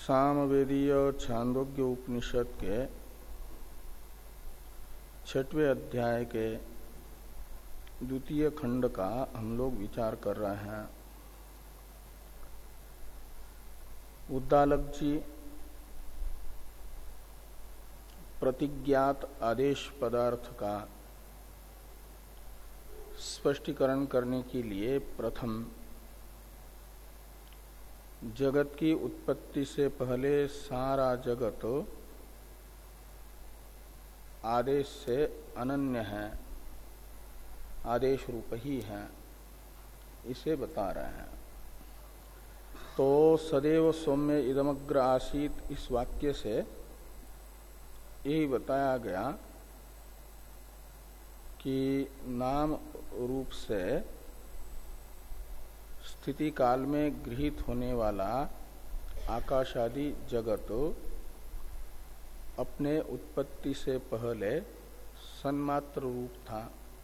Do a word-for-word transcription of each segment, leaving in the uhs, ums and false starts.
सामवेदीय छांदोग्य उपनिषद के छठवें अध्याय के द्वितीय खंड का हम लोग विचार कर रहे हैं। उद्दालक जी प्रतिज्ञात आदेश पदार्थ का स्पष्टीकरण करने के लिए प्रथम जगत की उत्पत्ति से पहले सारा जगत आदेश से अनन्य है, आदेश रूप ही है, इसे बता रहे हैं। तो सदैव सौम्य इदमग्र आसीत इस वाक्य से यही बताया गया कि नाम रूप से स्थिति काल में गृहीत होने वाला आकाश आदि जगत अपने उत्पत्ति से पहले सन्मात्र रूप था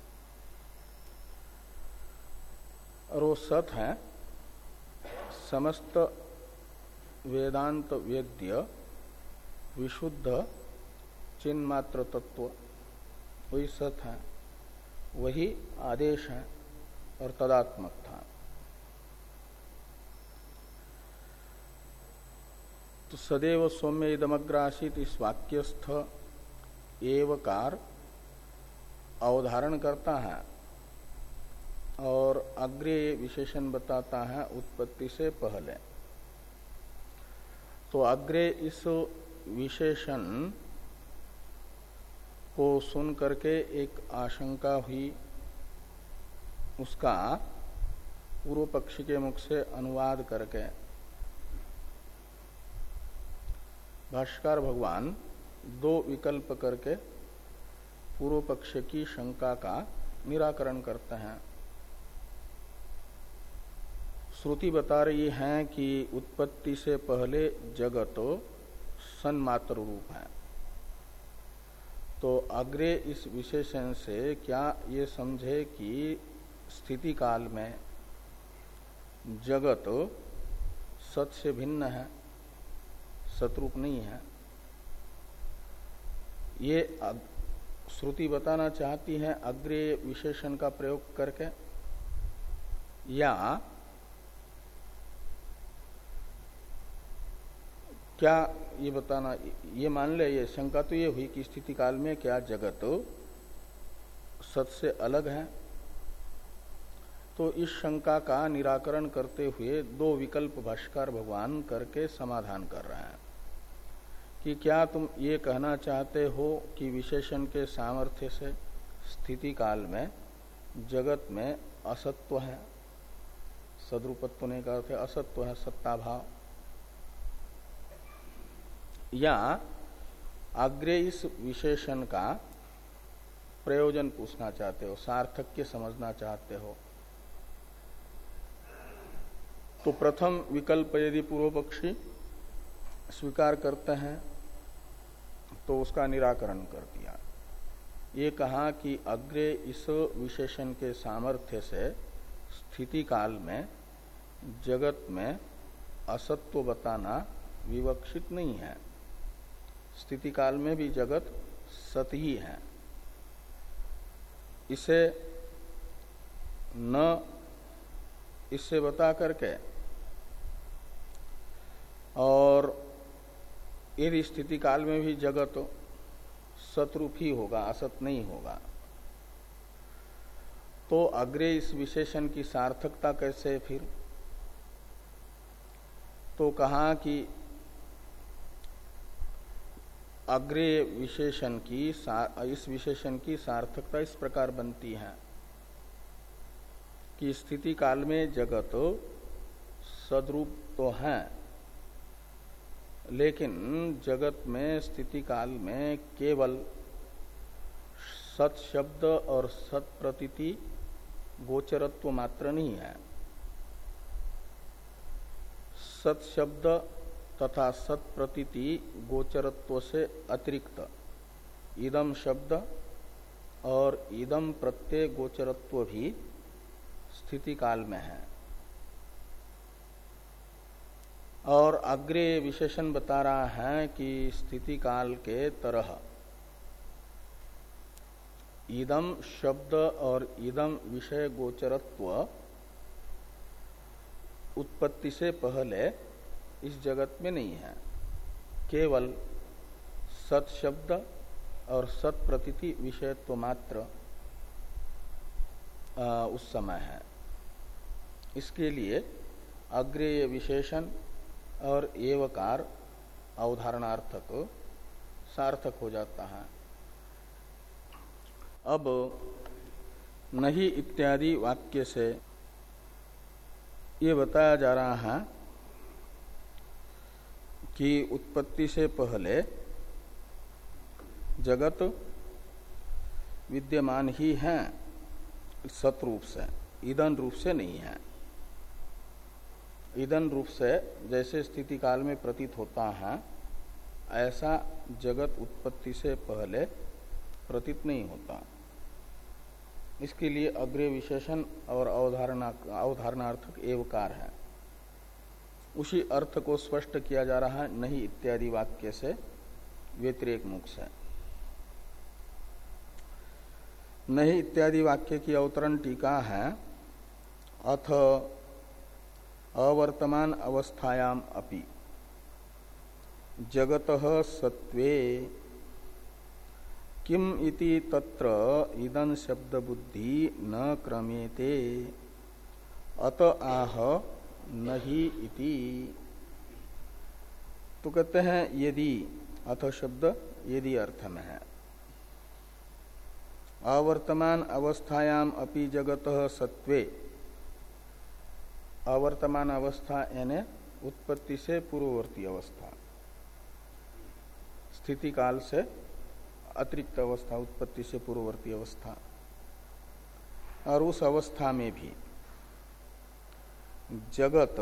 और वो सत है। समस्त वेदांत वेद्य विशुद्ध चिन्मात्र तत्व वही सत है, वही आदेश है और तदात्मक था। तो सदैव सौम्य इदमग्र आसीत इस वाक्यस्थ एवकार अवधारण करता है और अग्रे विशेषण बताता है उत्पत्ति से पहले। तो अग्रे इस विशेषण को सुन करके एक आशंका हुई, उसका पूर्व पक्षी के मुख से अनुवाद करके भाष्यकार भगवान दो विकल्प करके पूर्व पक्ष की शंका का निराकरण करते हैं। श्रुति बता रही है कि उत्पत्ति से पहले जगत सन्मात्र रूप है। तो अग्रे इस विशेषण से क्या ये समझे कि स्थिति काल में जगत सत से भिन्न है, सतरूप नहीं है, ये श्रुति बताना चाहती है अग्रे विशेषण का प्रयोग करके, या क्या ये बताना, ये मान ले, ये शंका तो ये हुई कि स्थिति काल में क्या जगत सत से अलग है। तो इस शंका का निराकरण करते हुए दो विकल्प भाष्यकार भगवान करके समाधान कर रहे हैं कि क्या तुम ये कहना चाहते हो कि विशेषण के सामर्थ्य से स्थिति काल में जगत में असत्व है, सद्रूपत्व ने का अर्थ है असत्व है, सत्ता भाव, या अग्रे इस विशेषण का प्रयोजन पूछना चाहते हो, सार्थक्य समझना चाहते हो। तो प्रथम विकल्प यदि पूर्व पक्षी स्वीकार करते हैं तो उसका निराकरण कर दिया। ये कहा कि अग्रे इस विशेषण के सामर्थ्य से स्थिति काल में जगत में असत्व बताना विवक्षित नहीं है, स्थिति काल में भी जगत सत ही है। इसे न इससे बता करके और यदि स्थिति काल में भी जगत सतरूप ही होगा, असत नहीं होगा, तो अग्रे इस विशेषण की सार्थकता कैसे फिर? तो कहा कि अग्रे विशेषण की इस विशेषण की सार्थकता इस प्रकार बनती है कि स्थिति काल में जगत सद्रूप तो है, लेकिन जगत में स्थिति काल में केवल सत शब्द और सत प्रतीति गोचरत्व मात्र नहीं है। सत शब्द तथा सत प्रतीति गोचरत्व से अतिरिक्त इदम शब्द और इदम प्रत्यय गोचरत्व भी स्थिति काल में है। और अग्रे विशेषण बता रहा है कि स्थिति काल के तरह इदम शब्द और इदम विषय गोचरत्व उत्पत्ति से पहले इस जगत में नहीं है, केवल सत शब्द और सत प्रतीति विषयत्व मात्र आ, उस समय है। इसके लिए अग्रेय विशेषण और एवकार अवधारणार्थक सार्थक हो जाता है। अब नहीं इत्यादि वाक्य से ये बताया जा रहा है कि उत्पत्ति से पहले जगत विद्यमान ही है, सत रूप से, ईदन रूप से नहीं है। ईदन रूप से जैसे स्थिति काल में प्रतीत होता है, ऐसा जगत उत्पत्ति से पहले प्रतीत नहीं होता। इसके लिए अग्रे विशेषण और अवधारणा अवधारणार्थक एवकार है। उसी अर्थ को स्पष्ट किया जा रहा है नहीं इत्यादि वाक्य से व्यतिरेक मुख से। नहीं इत्यादि वाक्य की अवतरण टीका है, अथ अवर्तमान अवस्थायाम अपि जगतः सत्वे किम इति तत्र इदं शब्द बुद्धि न क्रमेते अत आह नहीं इति। तो कहते हैं यदि, अथ शब्द यदि अर्थ में है, अवर्तमान अवस्थायाम अपि जगतः सत्वे, अवर्तमान अवस्था यानी उत्पत्ति से पूर्ववर्ती अवस्था, स्थिति काल से अतिरिक्त अवस्था, उत्पत्ति से पूर्ववर्ती अवस्था, और उस अवस्था में भी जगत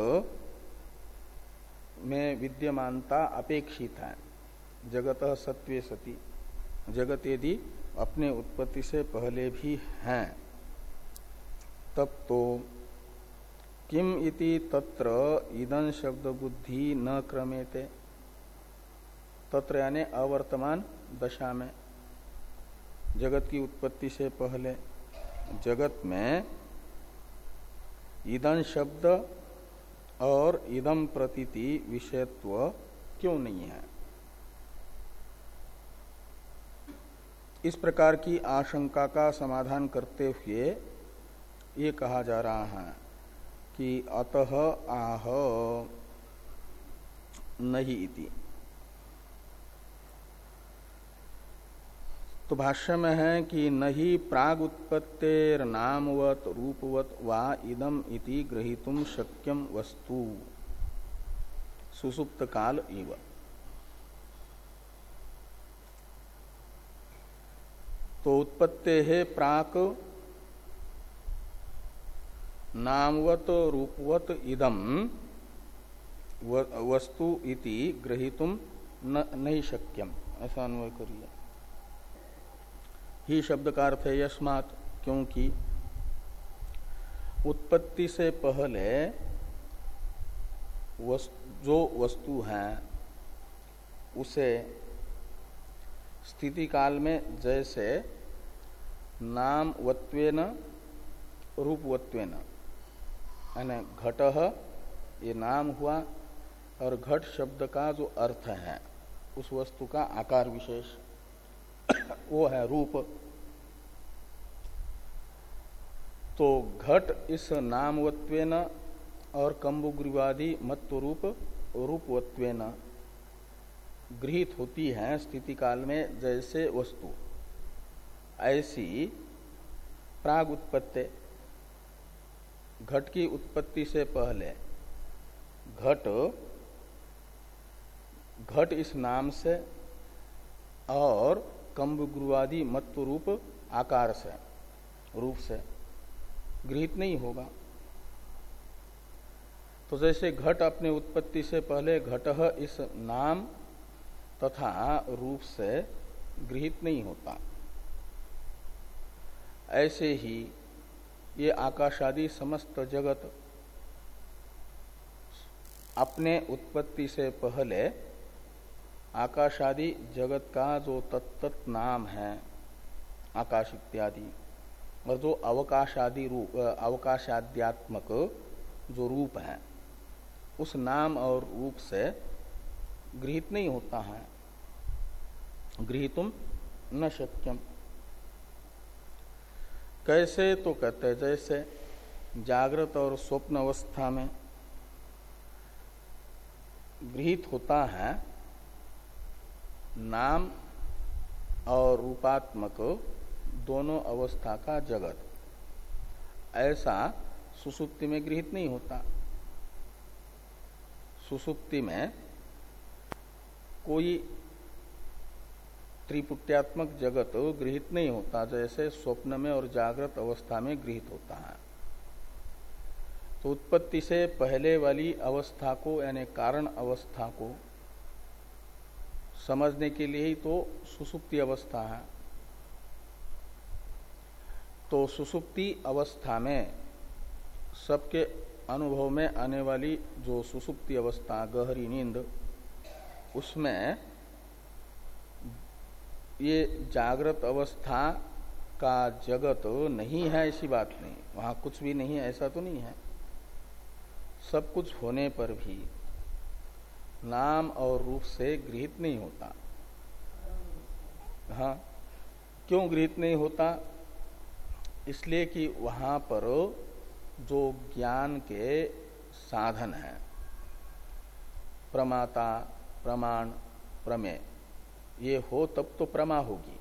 में विद्यमानता अपेक्षित है। जगत सत्वे सति, जगत यदि अपने उत्पत्ति से पहले भी हैं, तब तो किम इति तत्र इदं शब्द बुद्धि न क्रमेते, तत्र यानी अवर्तमान दशा में, जगत की उत्पत्ति से पहले जगत में इदं शब्द और इदम प्रतीति विषयत्व क्यों नहीं है। इस प्रकार की आशंका का समाधान करते हुए ये कहा जा रहा है कि अतः आह नहीं इति। तो भाष्य में है कि नहीं प्राग उत्पत्तेर नामवत रूपवत वा इदम इति ग्रहीतुम शक्यम वस्तु सुसुप्त काल इव। तो उत्पत्ते है प्राक नामवत रूपवत इदम वस्तु इति ग्रहीतुम न नहीं शक्यम, ऐसा अन्वय करिए। ही शब्द का अर्थ है यस्मात्, क्योंकि उत्पत्ति से पहले वस्तु, जो वस्तु है उसे स्थिति काल में जैसे नामवत्वेन रूपवत्वेन, यानी घटः ये नाम हुआ और घट शब्द का जो अर्थ है उस वस्तु का आकार विशेष वो है रूप। तो घट इस नामवत्वेन और कंबुग्रीवादी मत्व रूप रूपवत्वेन गृहीत होती है स्थिति काल में जैसे वस्तु, ऐसी प्राग उत्पत्ति, घट की उत्पत्ति से पहले घट घट इस नाम से और कंबुग्रीवादी मत्व रूप आकार से, रूप से गृहीत नहीं होगा। तो जैसे घट अपने उत्पत्ति से पहले घटः इस नाम तथा रूप से गृहीत नहीं होता, ऐसे ही ये आकाशादि समस्त जगत अपने उत्पत्ति से पहले आकाशादि जगत का जो तत्त नाम है आकाश इत्यादि, और जो अवकाशादि रूप अवकाशाद्यात्मक जो रूप है उस नाम और रूप से गृहीत नहीं होता है, गृहीतुम न शक्यम। कैसे? तो कहते हैं जैसे जागृत और स्वप्न अवस्था में गृहीत होता है नाम और रूपात्मक दोनों अवस्था का जगत, ऐसा सुसुप्ति में गृहीत नहीं होता। सुसुप्ति में कोई त्रिपुट्यात्मक जगत गृहीत नहीं होता जैसे स्वप्न में और जागृत अवस्था में गृहीत होता है। तो उत्पत्ति से पहले वाली अवस्था को यानी कारण अवस्था को समझने के लिए ही तो सुसुप्ति अवस्था है। तो सुसुप्ति अवस्था में सबके अनुभव में आने वाली जो सुसुप्ति अवस्था गहरी नींद, उसमें ये जागृत अवस्था का जगत नहीं है ऐसी बात नहीं, वहां कुछ भी नहीं है ऐसा तो नहीं है। सब कुछ होने पर भी नाम और रूप से गृहीत नहीं होता। हाँ, क्यों गृहीत नहीं होता? इसलिए कि वहां पर जो ज्ञान के साधन है प्रमाता प्रमाण प्रमेय, ये हो तब तो प्रमा होगी।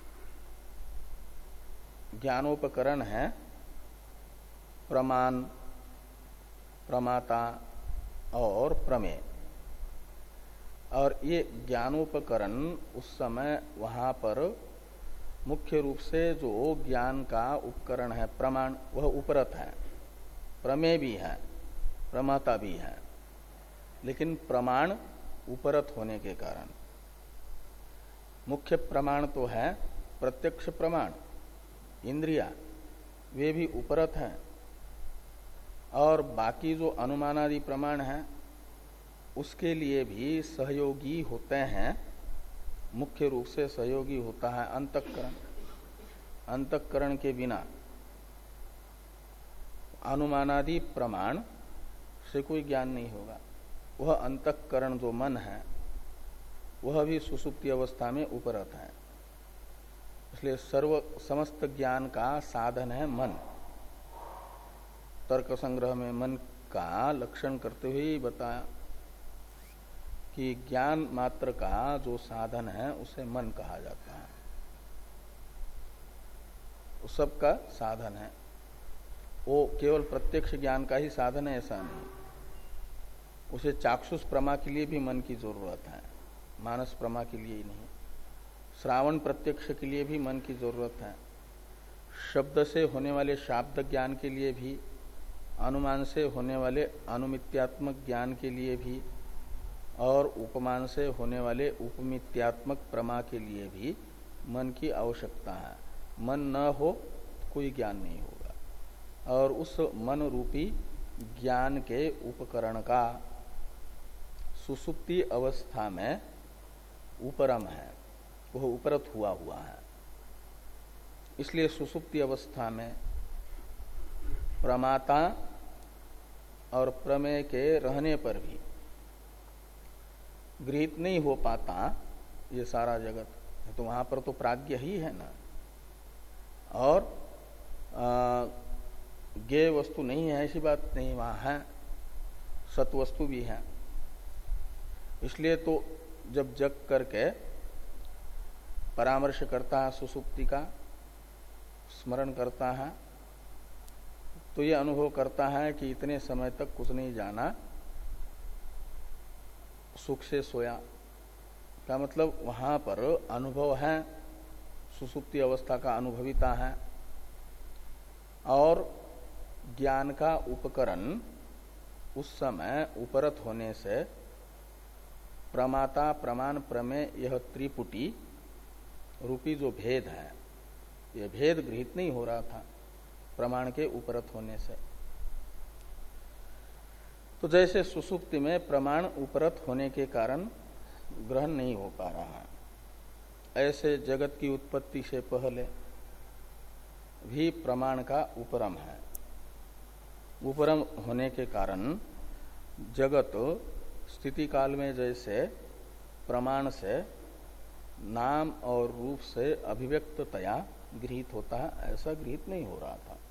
ज्ञानोपकरण है प्रमाण, प्रमाता और प्रमेय, और ये ज्ञानोपकरण उस समय वहां पर मुख्य रूप से जो ज्ञान का उपकरण है प्रमाण, वह उपरत है। प्रमेय भी है, प्रमाता भी है, लेकिन प्रमाण उपरत होने के कारण मुख्य प्रमाण तो है प्रत्यक्ष प्रमाण, इंद्रिया, वे भी उपरत हैं। और बाकी जो अनुमानादि प्रमाण हैं उसके लिए भी सहयोगी होते हैं। मुख्य रूप से सहयोगी होता है अंतःकरण। अंतःकरण के बिना अनुमानादि प्रमाण से कोई ज्ञान नहीं होगा। वह अंतःकरण जो मन है वह भी सुसुप्ति अवस्था में उपरत है। इसलिए सर्व समस्त ज्ञान का साधन है मन। तर्क संग्रह में मन का लक्षण करते हुए ही बताया कि ज्ञान मात्र का जो साधन है उसे मन कहा जाता है। उस सब का साधन है, वो केवल प्रत्यक्ष ज्ञान का ही साधन है ऐसा नहीं। उसे चाक्षुष प्रमा के लिए भी मन की जरूरत है, मानस प्रमा के लिए ही नहीं। श्रावण प्रत्यक्ष के लिए भी मन की जरूरत है। शब्द से होने वाले शाब्द ज्ञान के लिए भी, अनुमान से होने वाले अनुमित्यात्मक ज्ञान के लिए भी, और उपमान से होने वाले उपमित्यात्मक प्रमा के लिए भी मन की आवश्यकता है। मन न हो कोई ज्ञान नहीं होगा। और उस मन रूपी ज्ञान के उपकरण का सुसुप्ति अवस्था में उपरम है, वह उपरत हुआ हुआ है। इसलिए सुसुप्ति अवस्था में प्रमाता और प्रमेय के रहने पर भी गृहीत नहीं हो पाता ये सारा जगत। तो वहां पर तो प्राज्ञ ही है ना, और ज्ञेय वस्तु नहीं है ऐसी बात नहीं, वहां है, सत वस्तु भी है। इसलिए तो जब जग करके परामर्श करता है सुसुप्ति का, स्मरण करता है, तो ये अनुभव करता है कि इतने समय तक कुछ नहीं जाना, सुख से सोया। का मतलब वहां पर अनुभव है, सुसुप्ति अवस्था का अनुभविता है, और ज्ञान का उपकरण उस समय उपरत होने से प्रमाता प्रमाण प्रमेय यह त्रिपुटी रूपी जो भेद है, यह भेद गृहीत नहीं हो रहा था प्रमाण के उपरत होने से। तो जैसे सुसुप्ति में प्रमाण उपरत होने के कारण ग्रहण नहीं हो पा रहा है, ऐसे जगत की उत्पत्ति से पहले भी प्रमाण का उपरम है। उपरम होने के कारण जगत स्थिति काल में जैसे प्रमाण से नाम और रूप से अभिव्यक्ततया गृहीत होता है, ऐसा गृहीत नहीं हो रहा था।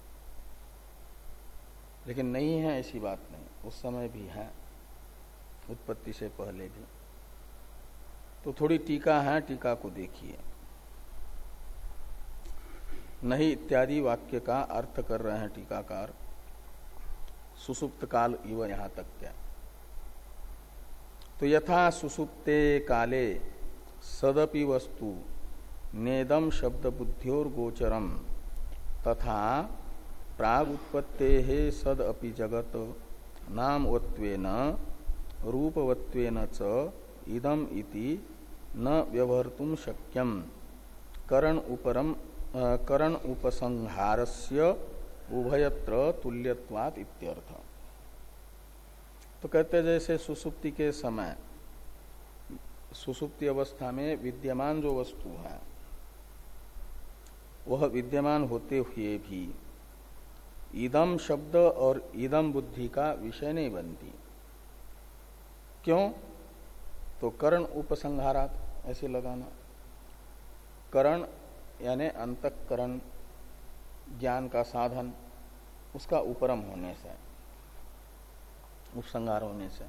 लेकिन नहीं है ऐसी बात नहीं, उस समय भी है, उत्पत्ति से पहले भी। तो थोड़ी टीका है, टीका को देखिए। नहीं इत्यादि वाक्य का अर्थ कर रहे हैं टीकाकार, सुसुप्त काल इव यहां तक क्या। तो यथा सुसुप्ते काले सदपि वस्तु नेदम शब्द बुद्ध्योर गोचरम तथा प्राग उत्पत्ते सद अपि जगत नामवत्वेन रूपवत्वेन च इदम इति न व्यवहर्तुम शक्यम करण उपरम करण उपसंहारस्य उभयत्र तुल्यत्वात् इत्यर्थ। तो कहते जैसे सुसुप्ति के समय, सुसुप्ति अवस्था में विद्यमान जो वस्तु है वह विद्यमान होते हुए भी इदम शब्द और इदम बुद्धि का विषय नहीं बनती। क्यों? तो करण उपसंहारात, ऐसे लगाना। करण यानी अंतःकरण, ज्ञान का साधन, उसका उपरम होने से, उपसंहार होने से।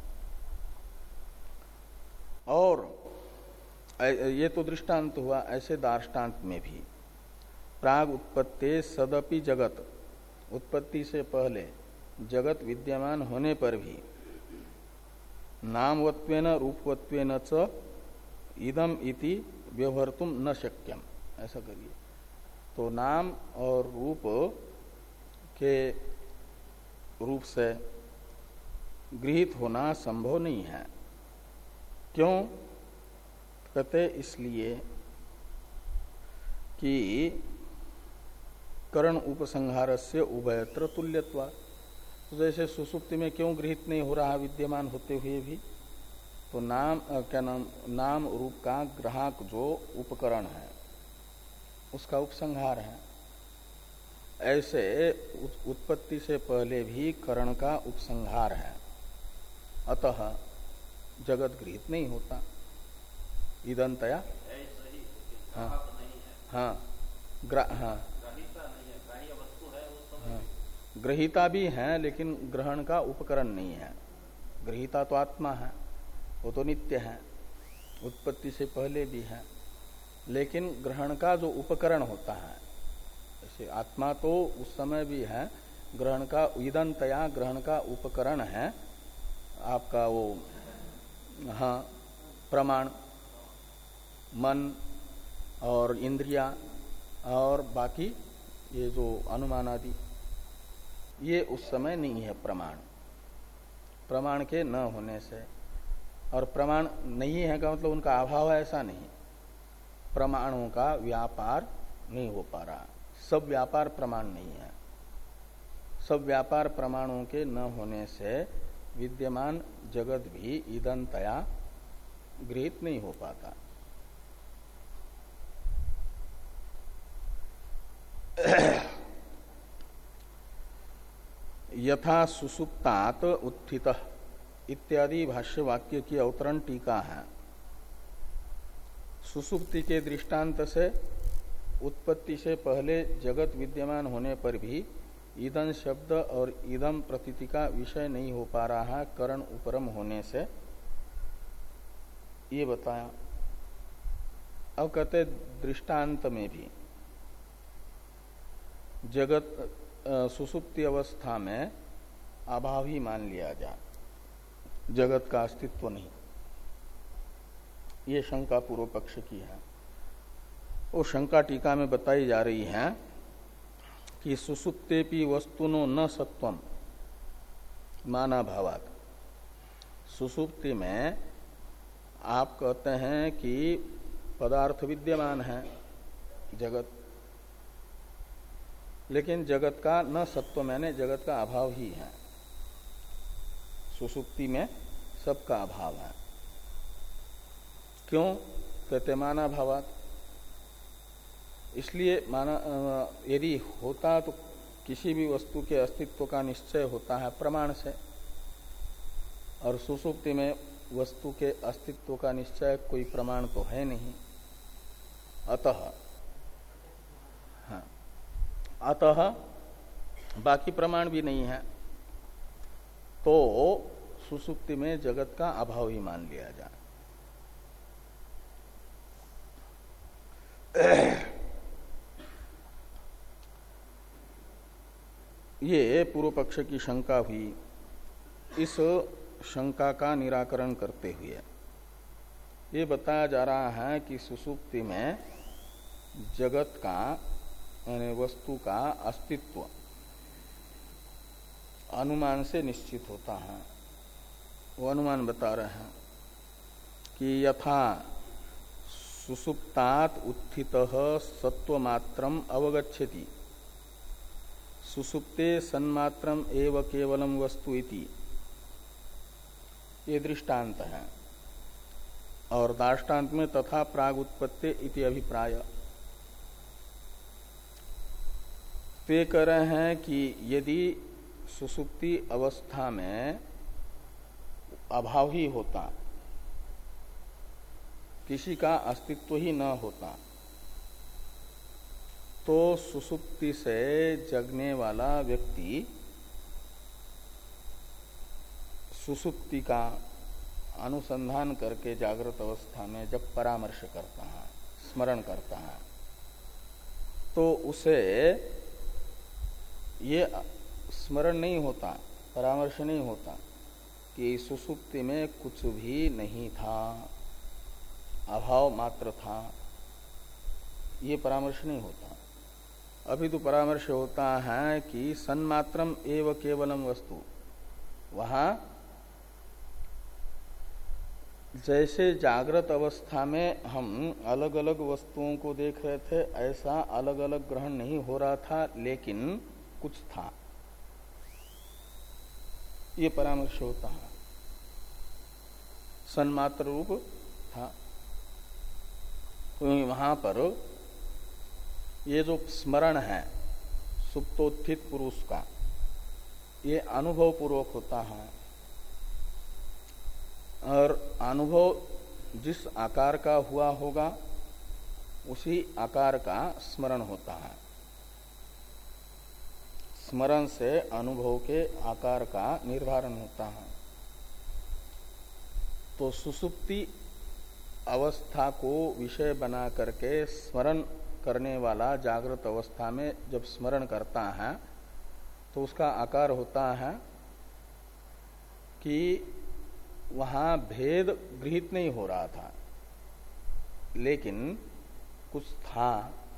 और ये तो दृष्टांत हुआ, ऐसे दार्ष्टान्त में भी प्राग उत्पत्ति सदपि जगत, उत्पत्ति से पहले जगत विद्यमान होने पर भी नामवत्वेन रूपवत्वेन च इदम इति व्यवहर्तुम न शक्यम, ऐसा करिए। तो नाम और रूप के रूप से गृहीत होना संभव नहीं है। क्यों? कहते इसलिए कि करण उपसंहारस्य उभयत्र तुल्यत्वा। तो जैसे सुसुप्ति में क्यों गृहीत नहीं हो रहा विद्यमान होते हुए भी? तो नाम क्या नाम नाम रूप का ग्राहक जो उपकरण है उसका उपसंहार है। ऐसे उत्पत्ति से पहले भी करण का उपसंहार है, अतः जगत गृहीत नहीं होता इदंतया। हाँ हाँ ग्रा हाँ हाँ ग्रहीता भी है, लेकिन ग्रहण का उपकरण नहीं है। ग्रहीता तो आत्मा है, वो तो नित्य है, उत्पत्ति से पहले भी है, लेकिन ग्रहण का जो उपकरण होता है, जैसे आत्मा तो उस समय भी है, ग्रहण का इदंतया ग्रहण का उपकरण है आपका वो हाँ प्रमाण, मन और इंद्रिया और बाकी ये जो अनुमान आदि, ये उस समय नहीं है प्रमाण। प्रमाण के न होने से, और प्रमाण नहीं है का मतलब उनका अभाव है ऐसा नहीं, प्रमाणों का व्यापार नहीं हो पा रहा। सब व्यापार प्रमाण नहीं है। सब व्यापार प्रमाणों के न होने से विद्यमान जगत भी इदंतया गृहीत नहीं हो पाता। यथा सुसुप्तात उत्थितः इत्यादि भाष्य वाक्य की अवतरण टीका है। सुसुप्ति के दृष्टांत से उत्पत्ति से पहले जगत विद्यमान होने पर भी ईदन शब्द और ईदम प्रतीति का विषय नहीं हो पा रहा है करण उपरम होने से, ये बताया। अब कहते दृष्टांत में भी जगत सुसुप्ति अवस्था में अभाव ही मान लिया जाए, जगत का अस्तित्व नहीं। ये शंका पूर्व पक्ष की है। वो शंका टीका में बताई जा रही है कि सुसुप्तेपि वस्तुनो न सत्वम माना भावात। सुसुप्ति में आप कहते हैं कि पदार्थ विद्यमान है जगत, लेकिन जगत का न सत्व मैंने जगत का अभाव ही है। सुसुप्ति में सबका अभाव है। क्यों? कहते माना भावात। इसलिए माना यदि होता तो किसी भी वस्तु के अस्तित्व का निश्चय होता है प्रमाण से, और सुसुप्ति में वस्तु के अस्तित्व का निश्चय कोई प्रमाण तो है नहीं। अतः हाँ, अतः बाकी प्रमाण भी नहीं है, तो सुसुप्ति में जगत का अभाव ही मान लिया जाए। ये पूर्व पक्ष की शंका हुई। इस शंका का निराकरण करते हुए ये बताया जा रहा है कि सुसुप्ति में जगत का यानी वस्तु का अस्तित्व अनुमान से निश्चित होता है। वो अनुमान बता रहे हैं कि यथा सुसुप्तात् उत्थितः सत्वमात्रम अवगच्छति सुसुप्ते सन्मात्रम एव केवलम वस्तु इति, ये दृष्टांत है। और दाष्टान्त में तथा प्राग उत्पत्ति इति अभिप्राय। ते कह रहे हैं कि यदि सुसुप्ति अवस्था में अभाव ही होता, किसी का अस्तित्व ही न होता, तो सुसुप्ति से जगने वाला व्यक्ति सुसुप्ति का अनुसंधान करके जागृत अवस्था में जब परामर्श करता है, स्मरण करता है, तो उसे ये स्मरण नहीं होता, परामर्श नहीं होता कि सुसुप्ति में कुछ भी नहीं था, अभाव मात्र था। ये परामर्श नहीं होता। अभी तो परामर्श होता है कि सन्मात्रम एव केवलम वस्तु। वहां जैसे जागृत अवस्था में हम अलग अलग वस्तुओं को देख रहे थे, ऐसा अलग अलग ग्रहण नहीं हो रहा था, लेकिन कुछ था, ये परामर्श होता है। सन्मात्र रूप था। तो वहां पर ये जो स्मरण है सुप्तोत्थित पुरुष का, ये अनुभव पूर्वक होता है, और अनुभव जिस आकार का हुआ होगा उसी आकार का स्मरण होता है। स्मरण से अनुभव के आकार का निर्धारण होता है। तो सुसुप्ति अवस्था को विषय बना करके स्मरण करने वाला जागृत अवस्था में जब स्मरण करता है तो उसका आकार होता है कि वहां भेद गृहीत नहीं हो रहा था, लेकिन कुछ था,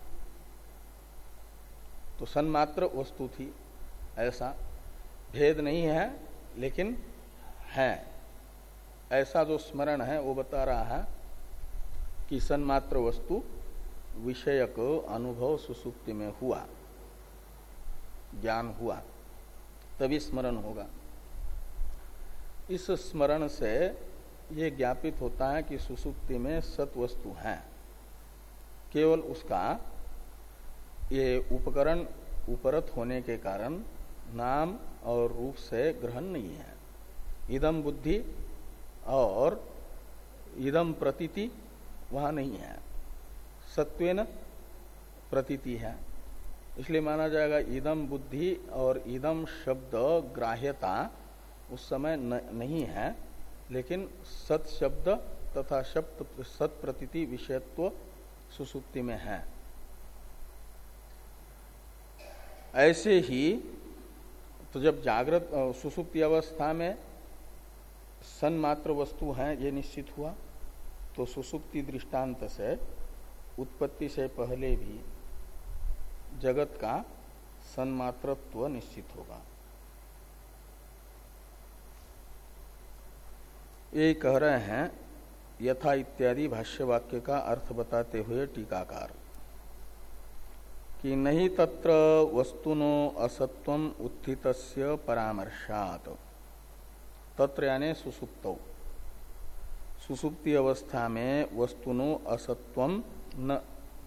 तो सन्मात्र वस्तु थी। ऐसा भेद नहीं है लेकिन है, ऐसा जो स्मरण है वो बता रहा है कि सन्मात्र वस्तु विषयक अनुभव सुसुप्ति में हुआ, ज्ञान हुआ, तभी स्मरण होगा। इस स्मरण से ये ज्ञापित होता है कि सुसुप्ति में सत वस्तु है, केवल उसका ये उपकरण उपरत होने के कारण नाम और रूप से ग्रहण नहीं है। इदम बुद्धि और इदम प्रतीति वहां नहीं है, सत्वेन प्रतीति है। इसलिए माना जाएगा इदम बुद्धि और इदम शब्द ग्राह्यता उस समय न, नहीं है, लेकिन सत शब्द तथा शब्द सत प्रतीति विषयत्व सुसुप्ति में है। ऐसे ही तो जब जागृत सुसुप्ति अवस्था में सन्मात्र वस्तु है ये निश्चित हुआ, तो सुसुप्ति दृष्टांत से उत्पत्ति से पहले भी जगत का सन्मात्रत्व निश्चित होगा। ये कह रहे हैं यथा इत्यादि भाष्य वाक्य का अर्थ बताते हुए टीकाकार कि नहीं तत्र वस्तुनो असत्वम उत्थितस्य परामर्शात् तत्र यानी सुसुप्तौ, सुसुप्ति अवस्था में वस्तुनो असत्वम न,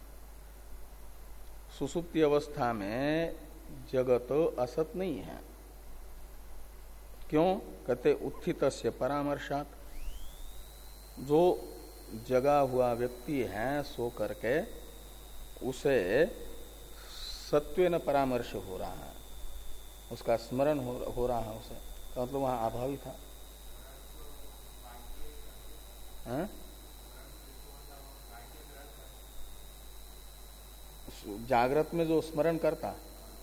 सुसुप्ति अवस्था में जगत असत नहीं है। क्यों? कहते उत्थितस्य परामर्शात, जो जगा हुआ व्यक्ति है सो करके उसे सत्वेन परामर्श हो रहा है, उसका स्मरण हो, हो रहा है उसे, तो मतलब वहां अभावी था। है? जागृत में जो स्मरण करता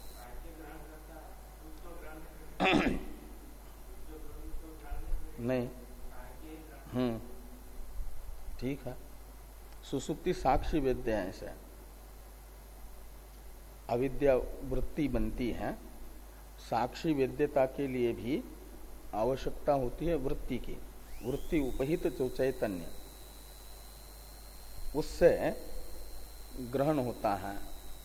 नहीं, हम्म ठीक है। सुसुप्ति साक्षी वेद्य है, ऐसे अविद्या वृत्ति बनती है। साक्षी वेद्यता के लिए भी आवश्यकता होती है वृत्ति की, वृत्ति उपहित जो चैतन्य उससे ग्रहण होता है,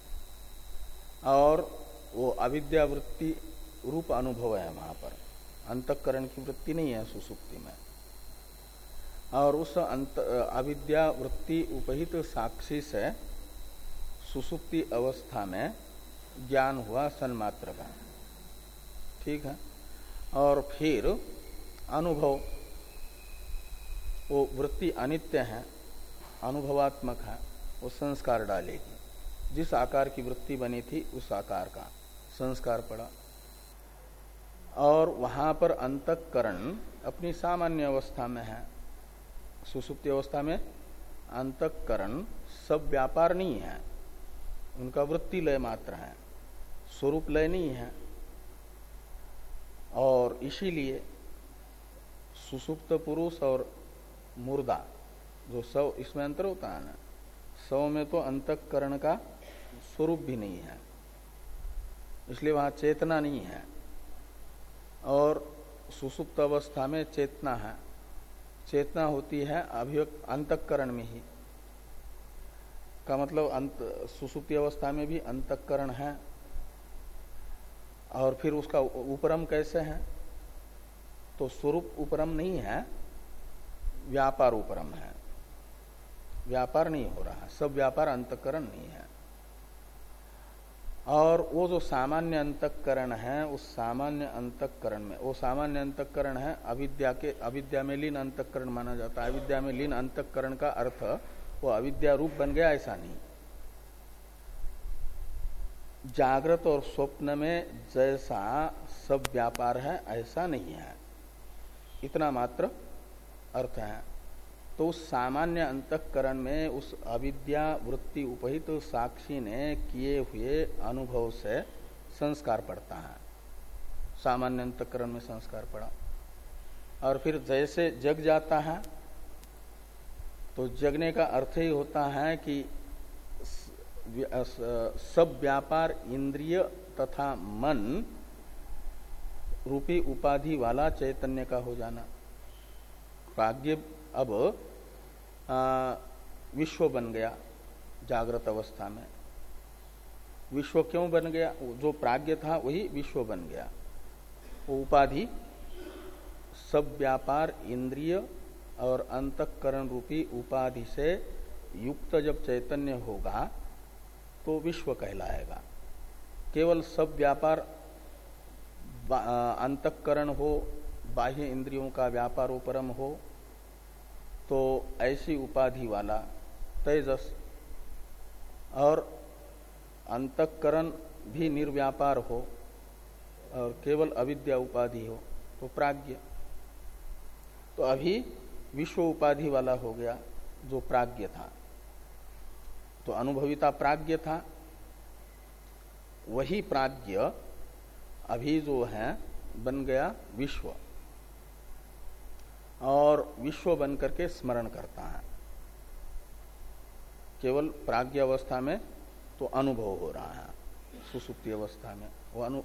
और वो अविद्या वृत्ति रूप अनुभव है वहां पर, अंतःकरण की वृत्ति नहीं है सुसुप्ति में। और उस अंत अविद्या वृत्ति उपहित साक्षी से सुसुप्ति अवस्था में ज्ञान हुआ सन्मात्र का, ठीक है। और फिर अनुभव, वो वृत्ति अनित्य है, अनुभवात्मक है, वो संस्कार डालेगी। जिस आकार की वृत्ति बनी थी उस आकार का संस्कार पड़ा, और वहां पर अंतःकरण अपनी सामान्य अवस्था में है। सुसुप्ति अवस्था में अंतःकरण सब व्यापार नहीं है, उनका वृत्ति लय मात्र है, स्वरूप लय नहीं है। और इसीलिए सुसुप्त पुरुष और मुर्दा जो सव, इसमें अंतर होता है ना, सव में तो अंतःकरण का स्वरूप भी नहीं है, इसलिए वहां चेतना नहीं है। और सुसुप्त अवस्था में चेतना है, चेतना होती है अभिव्यक्त अंतःकरण में ही, का मतलब अंत सुसुप्ति अवस्था में भी अंतःकरण है। और फिर उसका उपरम कैसे है? तो स्वरूप उपरम नहीं है, व्यापार उपरम है। व्यापार नहीं हो रहा, सब व्यापार अंतःकरण नहीं है। और वो जो सामान्य अंतःकरण है, उस सामान्य अंतःकरण में, वो सामान्य अंतःकरण है अविद्या के, अविद्या में लीन अंतःकरण माना जाता है। अविद्या में लीन अंतःकरण का अर्थ वो अविद्या रूप बन गया, ऐसा नहीं। जागृत और स्वप्न में जैसा सब व्यापार है ऐसा नहीं है, इतना मात्र अर्थ है। तो उस सामान्य अंतःकरण में उस अविद्या वृत्ति उपहित तो साक्षी ने किए हुए अनुभव से संस्कार पड़ता है, सामान्य अंतःकरण में संस्कार पड़ा। और फिर जैसे जग जाता है तो जगने का अर्थ ही होता है कि सब व्यापार इंद्रिय तथा मन रूपी उपाधि वाला चैतन्य का हो जाना। प्राज्ञ अब आ, विश्व बन गया जागृत अवस्था में। विश्व क्यों बन गया? जो प्राज्ञ था वही विश्व बन गया। वो उपाधि सब व्यापार इंद्रिय और अंतःकरण रूपी उपाधि से युक्त जब चैतन्य होगा तो विश्व कहलाएगा। केवल सब व्यापार अंतःकरण हो, बाह्य इंद्रियों का व्यापारोपरम हो, तो ऐसी उपाधि वाला तेजस, और अंतःकरण भी निर्व्यापार हो और केवल अविद्या उपाधि हो तो प्राज्ञ। तो अभी विश्व उपाधि वाला हो गया जो प्राज्ञ था। तो अनुभविता प्राज्ञ था, वही प्राज्ञ अभी जो है बन गया विश्व, और विश्व बन करके स्मरण करता है। केवल प्राज्ञ अवस्था में तो अनुभव हो रहा है, सुसुप्ति अवस्था में वो अनु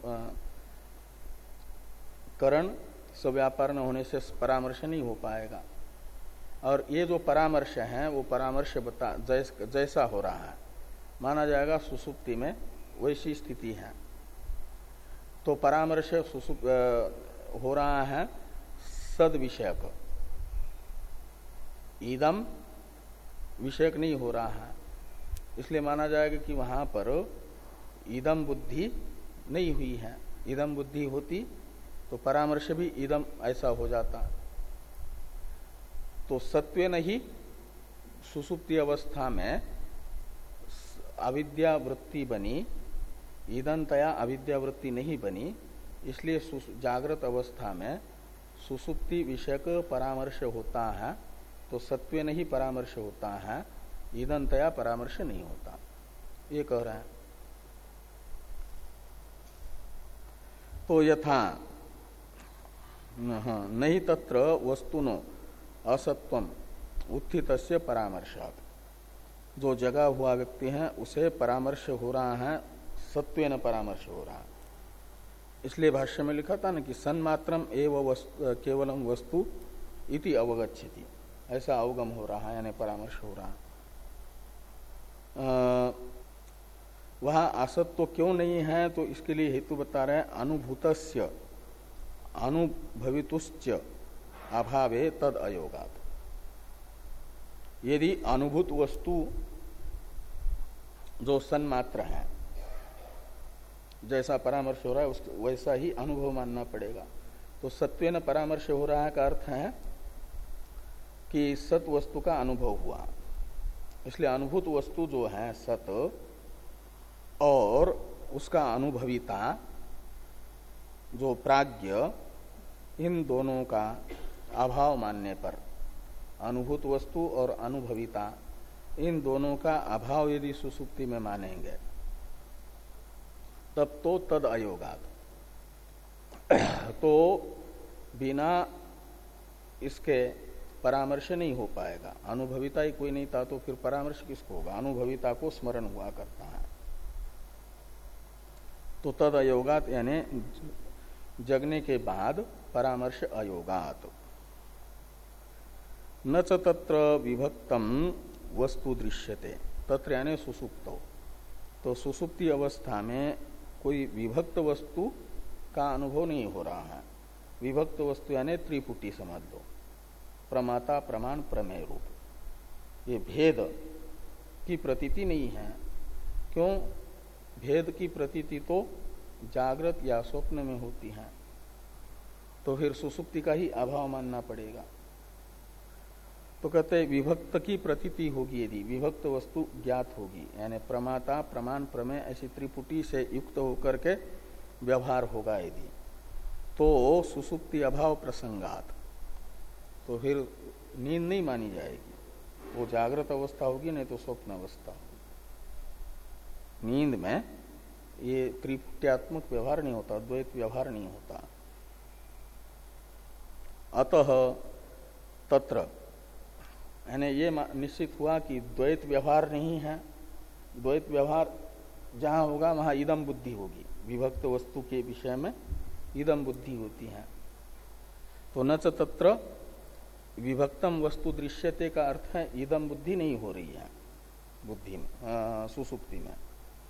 करण स्वव्यापार न होने से परामर्श नहीं हो पाएगा। और ये जो परामर्श है वो परामर्श बता जैस, जैसा हो रहा है माना जाएगा सुसुप्ति में वैसी स्थिति है। तो परामर्श सुसुप हो रहा है सद विषयक, ईदम विषयक नहीं हो रहा है, इसलिए माना जाएगा कि वहां पर ईदम बुद्धि नहीं हुई है। ईदम बुद्धि होती तो परामर्श भी ईदम ऐसा हो जाता। तो सत्वेन ही सुसुप्ति अवस्था में अविद्या वृत्ति बनी, ईदंतया अविद्या वृत्ति नहीं बनी, इसलिए जागृत अवस्था में सुसुप्ति विषयक परामर्श होता है, तो सत्वेन ही परामर्श होता है, ईदंतया परामर्श नहीं होता, ये कह रहा है। तो यथा नहीं तत्र वस्तुनो असत्वम उत्थितस्य परामर्शात्, जो जगा हुआ व्यक्ति है उसे परामर्श हो रहा है, सत्वेन परामर्श हो रहा है। इसलिए भाष्य में लिखा था ना कि सन्मात्रम एव वस्तु, केवलम वस्तु इति अवगच्छति, ऐसा अवगम हो रहा है, यानी परामर्श हो रहा है। वहां असत्व क्यों नहीं है, तो इसके लिए हेतु बता रहे हैं, अनुभूतस्य अनुभवितुश्च अभावे तद अयोगात्। यदि अनुभूत वस्तु जो सन्मात्र है, जैसा परामर्श हो रहा है उसको वैसा ही अनुभव मानना पड़ेगा। तो सत्वेन परामर्श हो रहा है का अर्थ है कि सत वस्तु का अनुभव हुआ, इसलिए अनुभूत वस्तु जो है सत और उसका अनुभविता जो प्राज्ञ, इन दोनों का अभाव मानने पर, अनुभूत वस्तु और अनुभविता इन दोनों का अभाव यदि सुसुप्ति में मानेंगे तब तो तद अयोगात्, तो बिना इसके परामर्श नहीं हो पाएगा। अनुभविता ही कोई नहीं था तो फिर परामर्श किसको होगा, अनुभविता को स्मरण हुआ करता है। तो तद अयोगात् यानी जगने के बाद परामर्श अयोगात्। न च तत्र विभक्तम वस्तु दृश्यते, तत्र यानी सुसुप्तो, तो सुसुप्ति अवस्था में कोई विभक्त वस्तु का अनुभव नहीं हो रहा है। विभक्त वस्तु यानी त्रिपुटी समझ लो, प्रमाता प्रमाण प्रमेय रूप, ये भेद की प्रतीति नहीं है। क्यों? भेद की प्रतीति तो जागृत या स्वप्न में होती है, तो फिर सुसुप्ति का ही अभाव मानना पड़ेगा। तो कहते हैं विभक्त की प्रतीति होगी, यदि विभक्त वस्तु ज्ञात होगी, यानी प्रमाता प्रमाण प्रमेय ऐसी त्रिपुटी से युक्त होकर के व्यवहार होगा यदि, तो सुसुप्ति अभाव प्रसंगात, तो फिर नींद नहीं मानी जाएगी, वो जागृत अवस्था होगी नहीं तो स्वप्न अवस्था होगी। नींद में ये त्रिपुट्यात्मक व्यवहार नहीं होता, द्वैत व्यवहार नहीं होता। अतः तत्र यानी ये निश्चित हुआ कि द्वैत व्यवहार नहीं है। द्वैत व्यवहार जहां होगा वहां इदम बुद्धि होगी, विभक्त वस्तु के विषय में इदम बुद्धि होती है। तो न च तत्र विभक्तम वस्तु दृश्यते का अर्थ है इदम बुद्धि नहीं हो रही है बुद्धि में, सुसुप्ति में।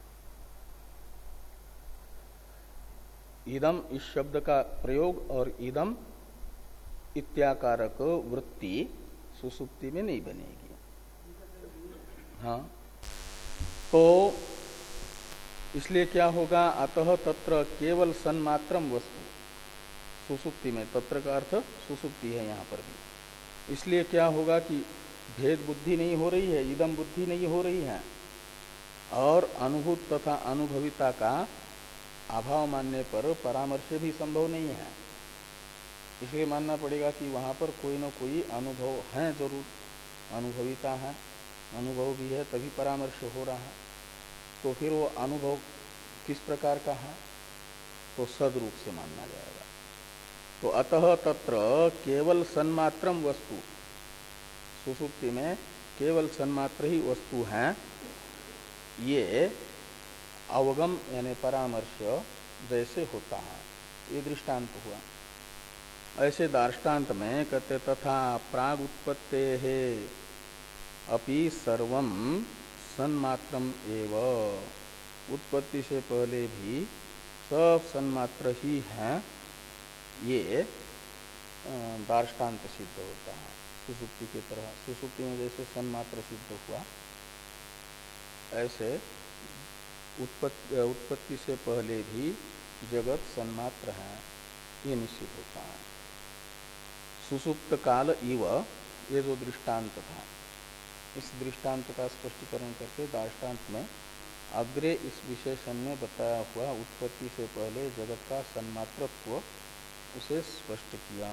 इदम इस शब्द का प्रयोग और इदम इत्याकारक वृत्ति सुसुप्ति में नहीं बनेगी। हाँ, तो इसलिए क्या होगा, अतः तत्र केवल सन्मात्रम वस्तु, सुसुप्ति में, तत्र का अर्थ सुसुप्ति है यहाँ पर भी। इसलिए क्या होगा कि भेद बुद्धि नहीं हो रही है, इदम बुद्धि नहीं हो रही है, और अनुभूत तथा अनुभविता का अभाव मानने पर परामर्श भी संभव नहीं है। इसलिए मानना पड़ेगा कि वहां पर कोई न कोई अनुभव है, जरूर अनुभविता है, अनुभव भी है, तभी परामर्श हो रहा है। तो फिर वो अनुभव किस प्रकार का है, तो सद रूप से मानना जाएगा। तो अतः तत्र केवल सन्मात्रम वस्तु, सुसुप्ति में केवल सन्मात्र ही वस्तु है, ये अवगम यानी परामर्श जैसे होता है, ये दृष्टांत हुआ। ऐसे दार्ष्टान्त में कहते तथा प्राग उत्पत्ते है अपि सर्वम सन्मात्रम एव, उत्पत्ति से पहले भी सब सन्मात्र ही है, ये दार्ष्टान्त सिद्ध होता है सुसुप्ति की तरह। सुसुप्ति में जैसे सन्मात्र सिद्ध हुआ, ऐसे उत्पत्ति उत्पत्ति से पहले भी जगत सन्मात्र है, ये निश्चित होता है। सुसुप्त काल इव, ये जो दृष्टांत था, इस दृष्टांत का स्पष्टीकरण करके दार्ष्टान्त में अग्रे इस विशेषण में बताया हुआ उत्पत्ति से पहले जगत का सन्मात्रत्व उसे स्पष्ट किया।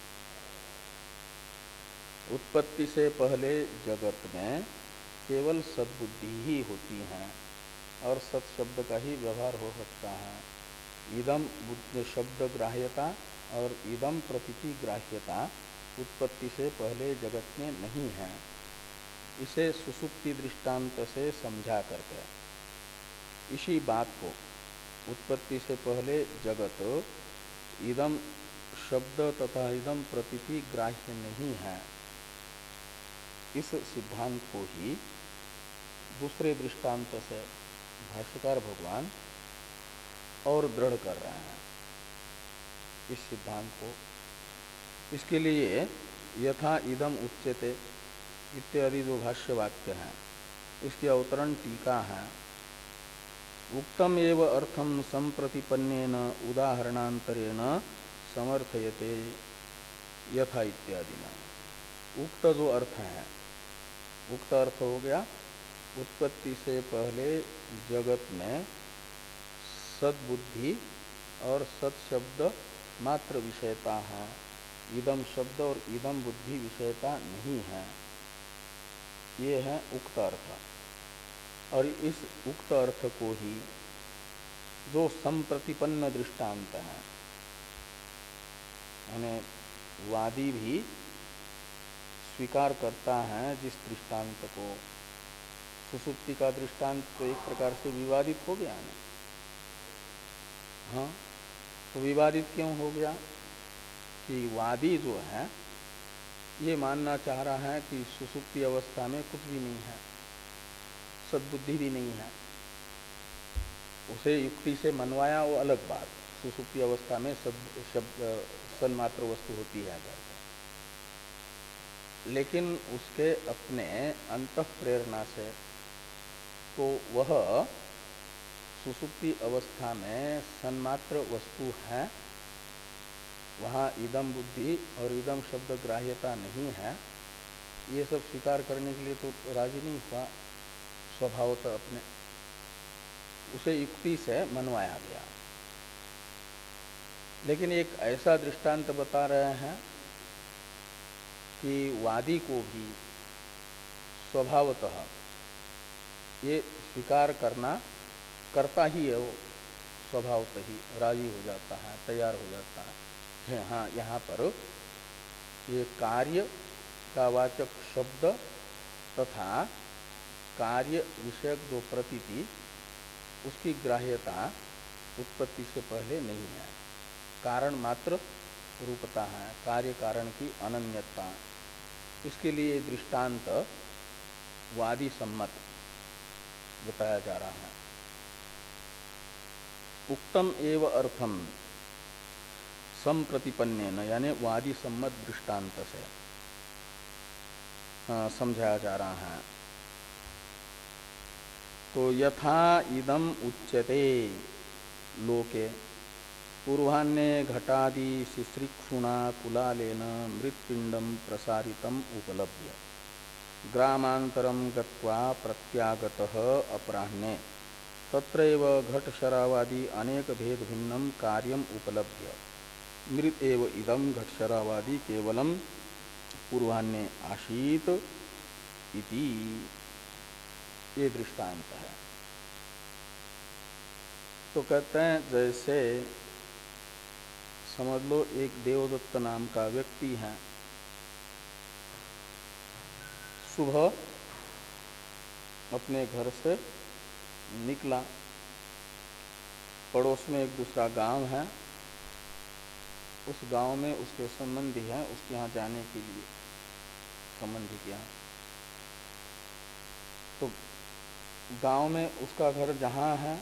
उत्पत्ति से पहले जगत में केवल सद्बुद्धि ही होती है और सत शब्द का ही व्यवहार हो सकता है। इदम शब्द ग्राह्यता और इदम प्रतीति ग्राह्यता उत्पत्ति से पहले जगत में नहीं है। इसे सुसुप्ति दृष्टांत से समझा करके इसी बात को, उत्पत्ति से पहले जगत इदम शब्द तथा इदम प्रतीति ग्राह्य नहीं है, इस सिद्धांत को ही दूसरे दृष्टांत से भाष्यकार भगवान और दृढ़ कर रहे हैं इस सिद्धांत को। इसके लिए यथा इदम उच्यते इत्यादि जो भाष्य वाक्य हैं, इसकी अवतरण टीका है। उक्तम एव अर्थम संप्रतिपन्नेन उदाहरणांतरेण समर्थयते यथा इत्यादि में। उक्त जो अर्थ है, उक्त अर्थ हो गया उत्पत्ति से पहले जगत में सद्बुद्धि और सत शब्द मात्र विषयता है, इदम शब्द और इदम बुद्धि विषयता नहीं है, ये है उक्त अर्थ। और इस उक्त अर्थ को ही जो संप्रतिपन्न दृष्टांत है, यानी वादी भी स्वीकार करता है जिस दृष्टांत को, सुसुप्ति का दृष्टांत तो एक प्रकार से विवादित हो गया ना। हाँ, तो विवादित क्यों हो गया कि वादी जो है ये मानना चाह रहा है कि सुसुप्ति अवस्था में कुछ भी नहीं है, सद्बुद्धि भी नहीं है। उसे युक्ति से मनवाया वो अलग बात, सुसुप्ति अवस्था में सद शब्द सन्मात्र वस्तु होती है करके, लेकिन उसके अपने अंतः प्रेरणा से तो वह सुसुप्ति अवस्था में सन्मात्र वस्तु है, वहाँ इदम बुद्धि और इदम शब्द ग्राह्यता नहीं है, ये सब स्वीकार करने के लिए तो राजी नहीं हुआ स्वभावतः अपने, उसे युक्ति से मनवाया गया। लेकिन एक ऐसा दृष्टांत बता रहे हैं कि वादी को भी स्वभावतः ये स्वीकार करना करता ही है, वो स्वभावतः ही राजी हो जाता है, तैयार हो जाता है। हाँ, यहाँ पर ये कार्य का वाचक शब्द तथा कार्य विषयक जो प्रतीति, उसकी ग्राह्यता उत्पत्ति से पहले नहीं है, कारण मात्र रूपता है, कार्य कारण की अनन्यता। इसके लिए दृष्टांत वादी सम्मत बताया जा रहा है। उक्तम एव अर्थम संप्रतिपन्नेन, यानी वादी सम्मत दृष्टांत से समझाया जा रहा है। तो यथा इदम उच्यते लोके पूर्वान्ये घटादि शिश्रिक्षुणा कुलालेन मृत्पिंडम प्रसारितम उपलभ्य ग्रामांतरम गत्वा प्रत्यागतः अपराह्ने तत्रैव घटशरावादि अनेक भेद भिन्नम कार्यम उपलभ्य मृत एव इदम घटशरावादि केवलम पूर्वान्ये आशीत इति, ये दृष्टांत है। तो कहते हैं जैसे समझ लो एक देवदत्त नाम का व्यक्ति है, सुबह अपने घर से निकला, पड़ोस में एक दूसरा गांव है, उस गांव में उसके संबंधी है, उसके यहाँ जाने के लिए संबंधी के यहाँ, तो गांव में उसका घर जहाँ है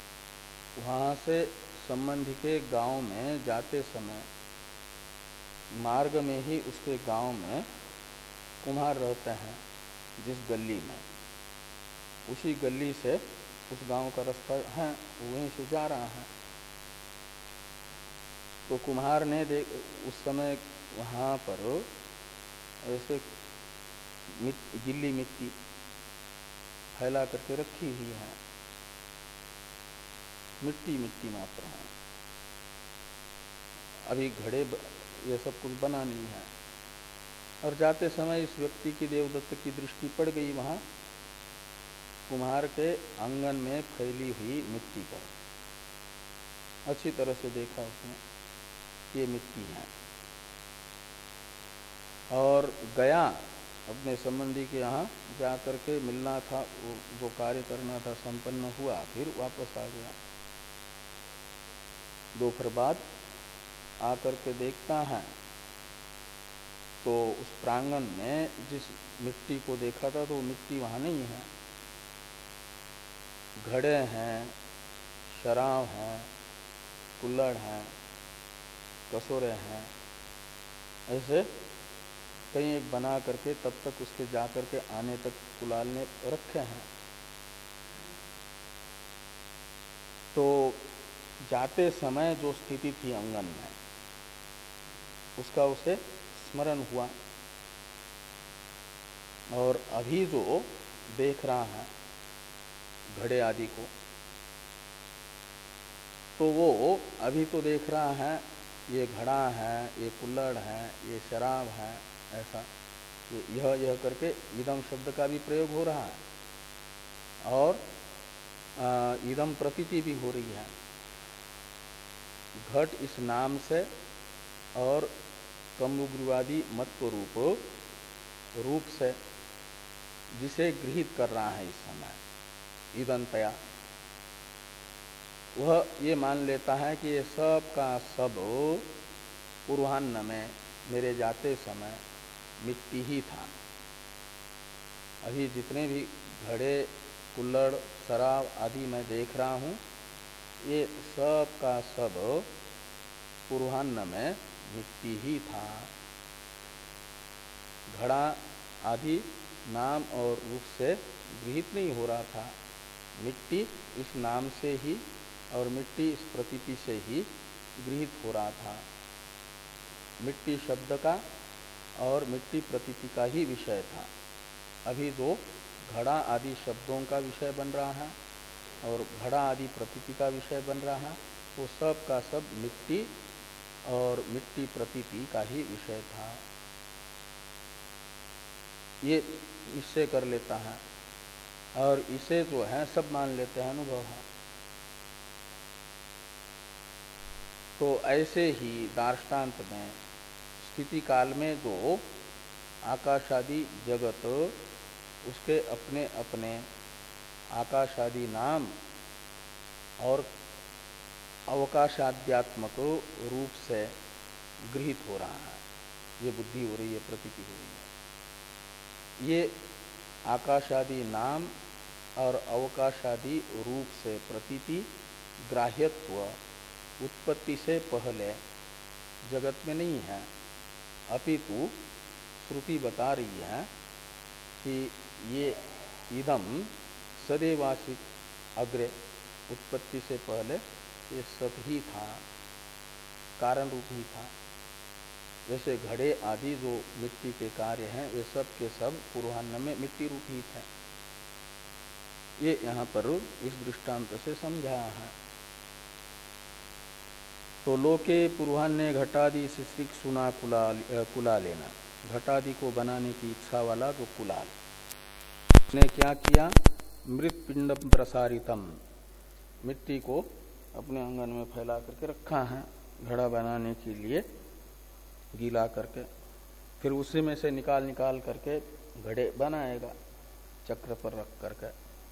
वहाँ से संबंधी के गांव में जाते समय मार्ग में ही उसके गांव में कुम्हार रहते हैं, जिस गली में, उसी गली से उस गांव का रास्ता है, वहीं से जा रहा है। तो कुम्हार ने देख उस समय वहाँ पर ऐसे मिट, गिल्ली मिट्टी फैला करके रखी हुई है, मिट्टी मिट्टी मात्र है, अभी घड़े ये सब कुछ बना नहीं है। और जाते समय इस व्यक्ति की, देवदत्त की दृष्टि पड़ गई वहाँ कुम्हार के आंगन में फैली हुई मिट्टी पर। अच्छी तरह से देखा उसने, ये मिट्टी है, और गया अपने संबंधी के यहाँ जा करके मिलना था, वो जो कार्य करना था संपन्न हुआ, फिर वापस आ गया। दोपहर बाद आकर के देखता है तो उस प्रांगण में जिस मिट्टी को देखा था तो वो मिट्टी वहाँ नहीं है। घड़े हैं, शराब हैं, कुल्हड़ हैं, कसोरे हैं, ऐसे कई एक बना करके तब तक उसके जा करके आने तक कुलाल ने रखे हैं। तो जाते समय जो स्थिति थी आंगन में, उसका उसे स्मरण हुआ, और अभी जो देख रहा है घड़े आदि को, तो वो अभी तो देख रहा है ये घड़ा है, ये कुल्हड़ है, ये शराब है, ऐसा यह यह करके इदम शब्द का भी प्रयोग हो रहा है, और इदम प्रतीति भी हो रही है। घट इस नाम से और कम्बुग्रीवादी मत्व रूप रूप से जिसे गृहीत कर रहा है इस समय इदंतया, वह ये मान लेता है कि ये सब का सब पूर्वान्न में मेरे जाते समय मिट्टी ही था। अभी जितने भी घड़े, कुल्हड़, शराब आदि मैं देख रहा हूँ, ये सब का सब पूर्वान्न में मिट्टी ही था। घड़ा आदि नाम और रूप से गृहीत नहीं हो रहा था, मिट्टी इस नाम से ही और मिट्टी इस प्रतीति से ही गृहीत हो रहा था। मिट्टी शब्द का और मिट्टी प्रतीति का ही विषय था। अभी जो घड़ा आदि शब्दों का विषय बन रहा है और घड़ा आदि प्रतीति का विषय बन रहा है, वो सब का सब मिट्टी और मिट्टी प्रतीति का ही विषय था। ये निश्चय कर लेता है, और इसे जो है सब मान लेते हैं, अनुभव है। तो ऐसे ही दार्ष्टान्त में स्थिति काल में जो आकाशादि जगत उसके अपने अपने आकाशादि नाम और अवकाशाद्यात्मक रूप से गृहीत हो रहा है, ये बुद्धि हो रही है, प्रतीति हो रही है। ये आकाशादि नाम और अवकाशादि रूप से प्रतीति ग्राह्यत्व उत्पत्ति से पहले जगत में नहीं है, अपितु श्रुति बता रही है कि ये इदम सदैवासिक अग्रे, उत्पत्ति से पहले ये सत ही था, कारण रूप ही था। जैसे घड़े आदि जो मिट्टी के कार्य हैं, वे सब के सब पूर्वान्न में मिट्टी रूप ही थे। ये यहाँ पर इस दृष्टांत से समझाया है। तो लोके पूर्वान्य घटादि शिश्रिक सुना कुलाल कुला लेना, घटादि को बनाने की इच्छा वाला जो कुलाल ने क्या किया, मृत पिंड प्रसारितम, मिट्टी को अपने आंगन में फैला करके रखा है घड़ा बनाने के लिए, गीला करके, फिर उसी में से निकाल निकाल करके घड़े बनाएगा चक्र पर रख करके।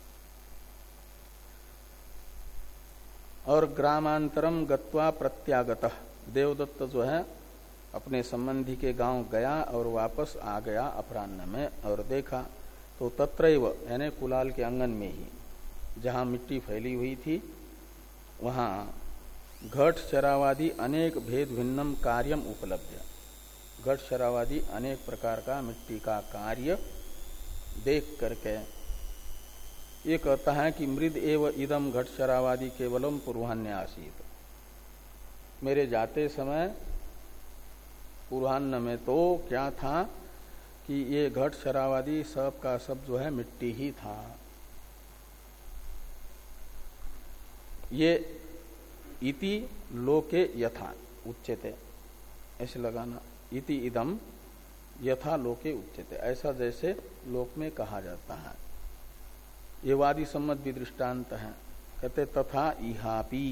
और ग्रामांतरम गत्वा प्रत्यागतः, देवदत्त जो है अपने संबंधी के गांव गया और वापस आ गया अपराह्न में, और देखा तो तत्रैव यानी कुलाल के आंगन में ही जहां मिट्टी फैली हुई थी, वहां घट चरावादि अनेक भेद भिन्नम कार्यम उपलब्ध, घट शरावादि अनेक प्रकार का मिट्टी का कार्य देख करके ये कहता है कि मृद एव इदम घट शरावादि केवलम पूर्वान्य आसीत। मेरे जाते समय पूर्वान्न में तो क्या था कि ये घट शरावादि सब का सब जो है मिट्टी ही था। ये इति लोके यथा उच्यते, ऐसे लगाना, इति इदम यथा लोके उच्यते, ऐसा जैसे लोक में कहा जाता है। ये वादी सम्मत भी दृष्टांत है। कहते तथा इहापि,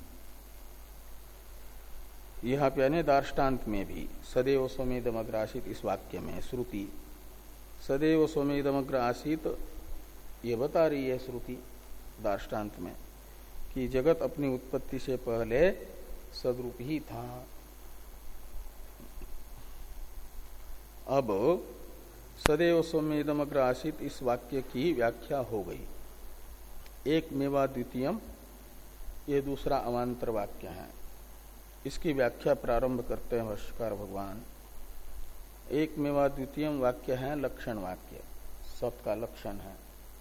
इहापि यानी दार्ष्टान्त में भी सदैव स्वमेदमग्र आसीत इस वाक्य में श्रुति सदैव स्वमेदमग्र आसीत ये बता रही है श्रुति दार्ष्टान्त में कि जगत अपनी उत्पत्ति से पहले सद्रूप ही था। अब सदैव स्वमेदमग्र आसीत इस वाक्य की व्याख्या हो गई। एक मेवा द्वितीयम ये दूसरा अवान्तर वाक्य है। इसकी व्याख्या प्रारंभ करते हैं भाष्यकार भगवान। एक मेवा द्वितीयम वाक्य है लक्षण वाक्य, सत का लक्षण है।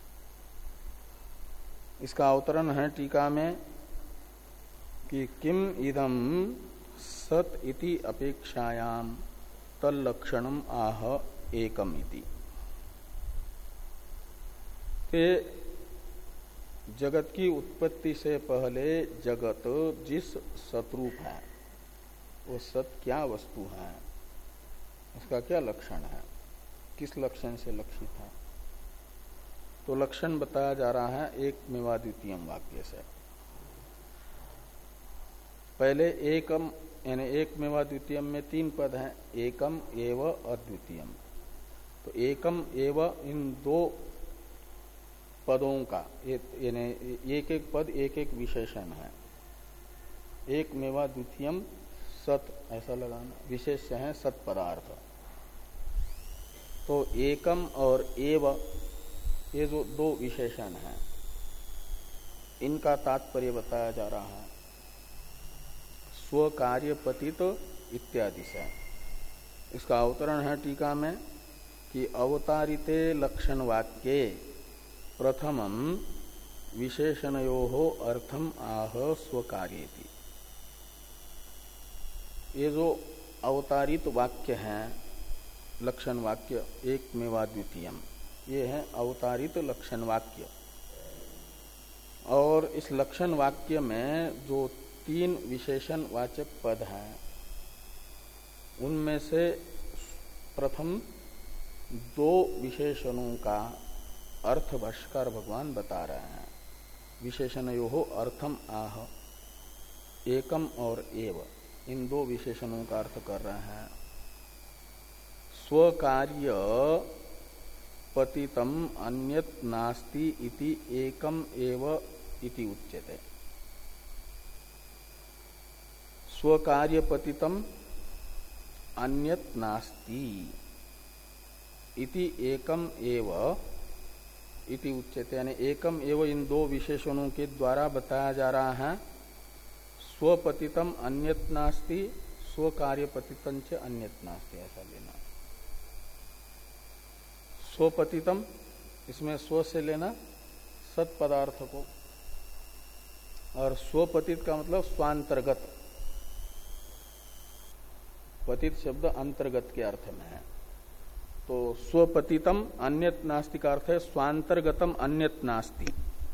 इसका अवतरण है टीका में कि किम इदम सत इति अपेक्षायाम तल्लक्षणम आह एकम इति। ते जगत की उत्पत्ति से पहले जगत जिस सतरूप है वो सत क्या वस्तु है, उसका क्या लक्षण है, किस लक्षण से लक्षित है। तो लक्षण बताया जा रहा है एक मेवा द्वितीयम वाक्य से। पहले एकम यानी एक मेवा द्वितीयम में तीन पद हैं, एकम एव अद्वितीयम। तो एकम एव इन दो पदों का यानी एक एक पद एक एक विशेषण है। एक मेवा द्वितीयम सत ऐसा लगाना, विशेष्य है सत पदार्थ। तो एकम और एव ये जो दो विशेषण हैं इनका तात्पर्य बताया जा रहा है स्व कार्य पतित इत्यादि से। इसका अवतरण है टीका में कि अवतारिते लक्षण वाक्ये प्रथमम विशेषणयोः अर्थम आह स्वकार्येति। ये जो अवतारित वाक्य हैं लक्षण वाक्य एक मेवा द्वितीयम, ये है अवतारित लक्षण वाक्य। और इस लक्षण वाक्य में जो तीन विशेषण वाचक पद हैं उनमें से प्रथम दो विशेषणों का अर्थ भाष्यकार भगवान बता रहे हैं। विशेषणयोः अर्थम आह, एकम और एव इन दो विशेषणों का अर्थ कर रहे हैं। स्वकार्य पतितम अन्यत नास्ति इति एकम एव इति उच्यते। स्वकार्य पतितम अन्यत नास्ति इति एकम एव इति उच्यते, यानी एकम एव इन दो विशेषणों के द्वारा बताया जा रहा है स्वपतितम अन्यत नास्ति, स्वकार्य पतितम च अन्यत नास्ति, ऐसा लेना। स्वपतितम इसमें स्व से लेना सत पदार्थ को, और स्वपतित का मतलब स्वांतर्गत। पतित शब्द अंतर्गत के अर्थ में है। तो स्वपतितम अन्यत नास्ति का अर्थ है स्वांतर्गतम अन्यत नास्ति।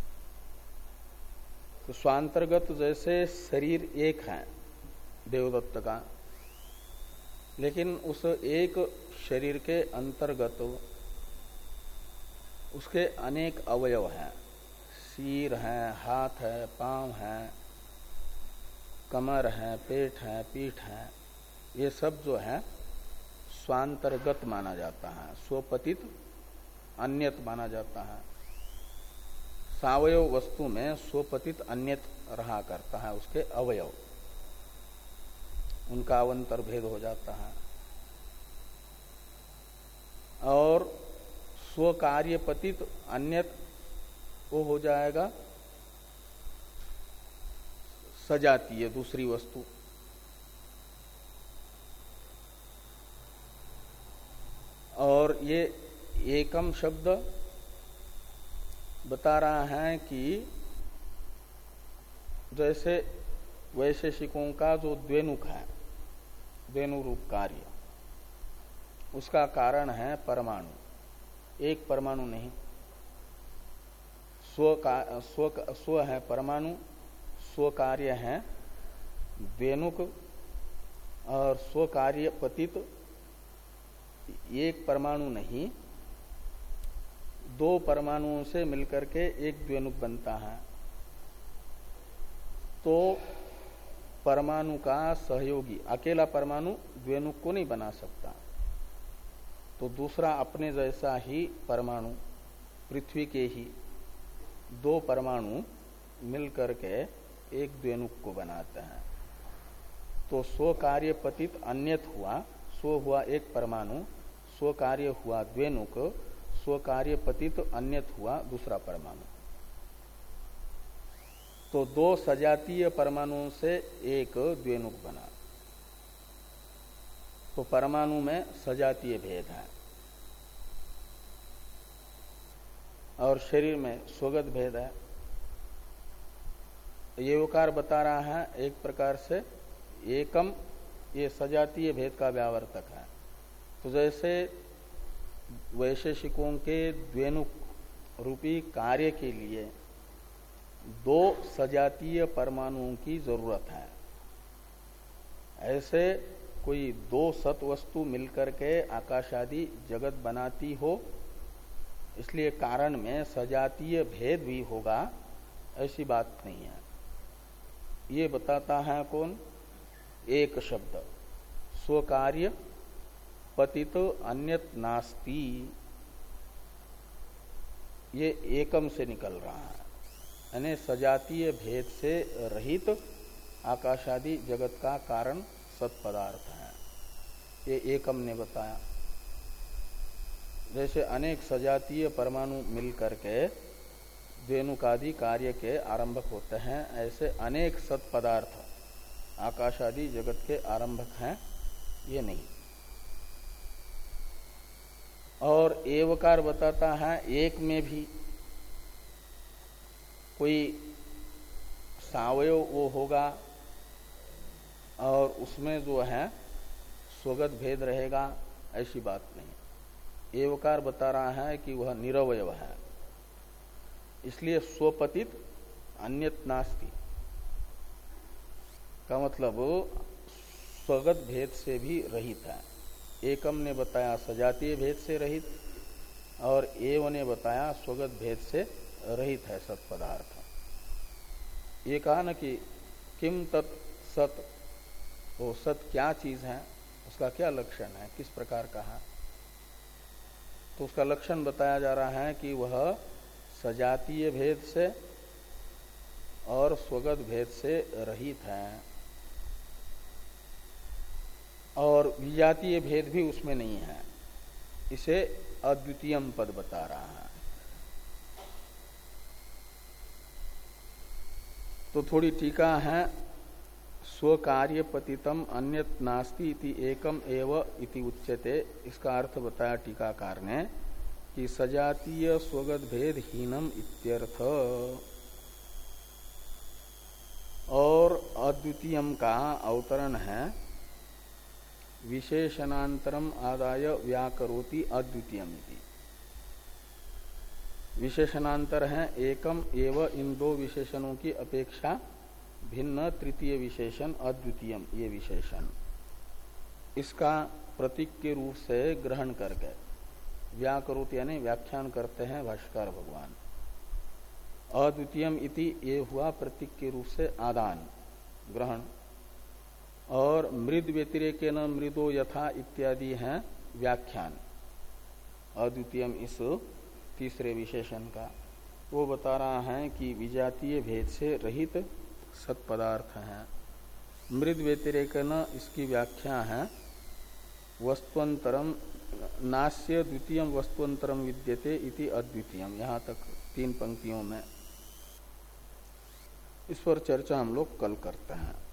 तो स्वांतर्गत जैसे शरीर एक है देवदत्त का, लेकिन उस एक शरीर के अंतर्गत उसके अनेक अवयव हैं। सिर है, हाथ है, पांव है, कमर है, पेट है, पीठ है, ये सब जो है स्वांतर्गत माना जाता है, स्वपतित अन्यत माना जाता है। सावयव वस्तु में स्वपतित अन्यत रहा करता है, उसके अवयव, उनका अवंतर भेद हो जाता है। और स्वकार्य पतित अन्यत वो हो जाएगा सजातीय दूसरी वस्तु। और ये एकम शब्द बता रहा है कि जैसे वैशेषिकों का जो द्वेनुक है, द्वेनु रूप कार्य, उसका कारण है परमाणु, एक परमाणु नहीं। स्व का स्व, स्व है परमाणु, स्व कार्य है द्वेनुक, और स्व कार्य पतित एक परमाणु नहीं, दो परमाणुओं से मिलकर के एक द्वेनुक बनता है। तो परमाणु का सहयोगी, अकेला परमाणु द्वेनुक को नहीं बना सकता, तो दूसरा अपने जैसा ही परमाणु, पृथ्वी के ही दो परमाणु मिलकर के एक द्वेनुक को बनाते हैं। तो स्व कार्य पतित अन्यत हुआ, स्व हुआ एक परमाणु, स्व कार्य हुआ द्वेनुक, स्व कार्य पतित अन्यत हुआ दूसरा परमाणु। तो दो सजातीय परमाणुओं से एक द्वेनुक बना। तो परमाणु में सजातीय भेद है और शरीर में स्वगत भेद है। ये उकार बता रहा है एक प्रकार से एकम, ये सजातीय भेद का व्यावर्तक है। तो जैसे वैशेषिकों के द्वेनुक रूपी कार्य के लिए दो सजातीय परमाणुओं की जरूरत है, ऐसे कोई दो सत वस्तु मिलकर के आकाश आदि जगत बनाती हो, इसलिए कारण में सजातीय भेद भी होगा, ऐसी बात नहीं है। ये बताता है कौन? एक शब्द, स्वकार्य पतित अन्यत नास्ति, ये एकम से निकल रहा है, यानी सजातीय भेद से रहित आकाशादि जगत का कारण सत्पदार्थ है, ये एकम ने बताया। जैसे अनेक सजातीय परमाणु मिलकर के द्वेनुकादि कार्य के आरंभक होते हैं, ऐसे अनेक सत्पदार्थ आकाशादि जगत के आरंभक हैं, ये नहीं। और एवकार बताता है एक में भी कोई सावयव वो होगा और उसमें जो है स्वगत भेद रहेगा, ऐसी बात नहीं। एवकार बता रहा है कि वह निरवयव है, इसलिए स्वपतित अन्यत नास्ति का मतलब स्वगत भेद से भी रहित है। एकम ने बताया सजातीय भेद से रहित और एव ने बताया स्वगत भेद से रहित है सत्पदार्थ। ये कहा न कि किम तत् सत, वो सत क्या चीज है, उसका क्या लक्षण है, किस प्रकार का है, तो उसका लक्षण बताया जा रहा है कि वह सजातीय भेद से और स्वगत भेद से रहित है और विजातीय भेद भी उसमें नहीं है, इसे अद्वितीयम पद बता रहा है। तो थोड़ी टीका है, स्वकार्य पतितम अन्यत नास्ति इति एकम एव इति उच्यते। इसका अर्थ बताया टीकाकार ने कि सजातीय स्वगत भेद हीनम इत्यर्थ। और अद्वितीयम का अवतरण है विशेषणांतरम आदाय व्याकरोति अद्वितीयम इति। विशेषणांतर है एकम एव, इन दो विशेषणों की अपेक्षा भिन्न तृतीय विशेषण अद्वितीयम, ये विशेषण इसका प्रतीक के रूप से ग्रहण करके व्याकरोति यानी व्याख्यान करते हैं भाष्कर भगवान। अद्वितीयम इति ये हुआ प्रतीक के रूप से आदान ग्रहण, और मृद व्यतिरेके न मृदो यथा इत्यादि हैं व्याख्यान अद्वितीयम इस तीसरे विशेषण का। वो बता रहा है कि विजातीय भेद से रहित सत्पदार्थ है। मृद व्यतिरेक न इसकी व्याख्या है वस्तुअंतरम नास्य द्वितीयम वस्तुअंतरम विद्यते इति अद्वितीयम, यहाँ तक तीन पंक्तियों में। इस पर चर्चा हम लोग कल करते हैं।